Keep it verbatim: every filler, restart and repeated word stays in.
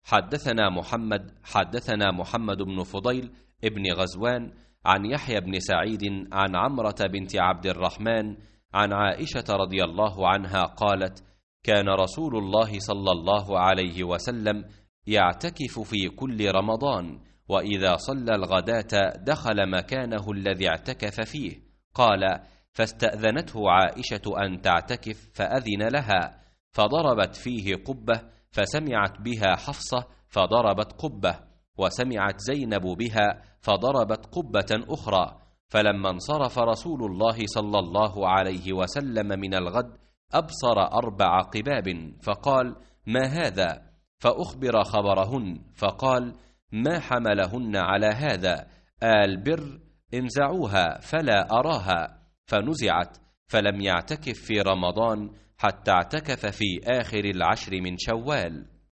حدثنا محمد حدثنا محمد بن فضيل ابن غزوان عن يحيى بن سعيد عن عمرة بنت عبد الرحمن عن عائشة رضي الله عنها قالت: كان رسول الله صلى الله عليه وسلم يعتكف في كل رمضان، وإذا صلى الغداة دخل مكانه الذي اعتكف فيه. قال: فاستأذنته عائشة أن تعتكف فأذن لها، فضربت فيه قبة، فسمعت بها حفصة فضربت قبة، وسمعت زينب بها فضربت قبة أخرى. فلما انصرف رسول الله صلى الله عليه وسلم من الغد أبصر أربع قباب، فقال: ما هذا؟ فأخبر خبرهن، فقال: ما حملهن على هذا؟ آل بر انزعوها فلا أراها. فنزعت، فلم يعتكف في رمضان حتى اعتكف في آخر العشر من شوال.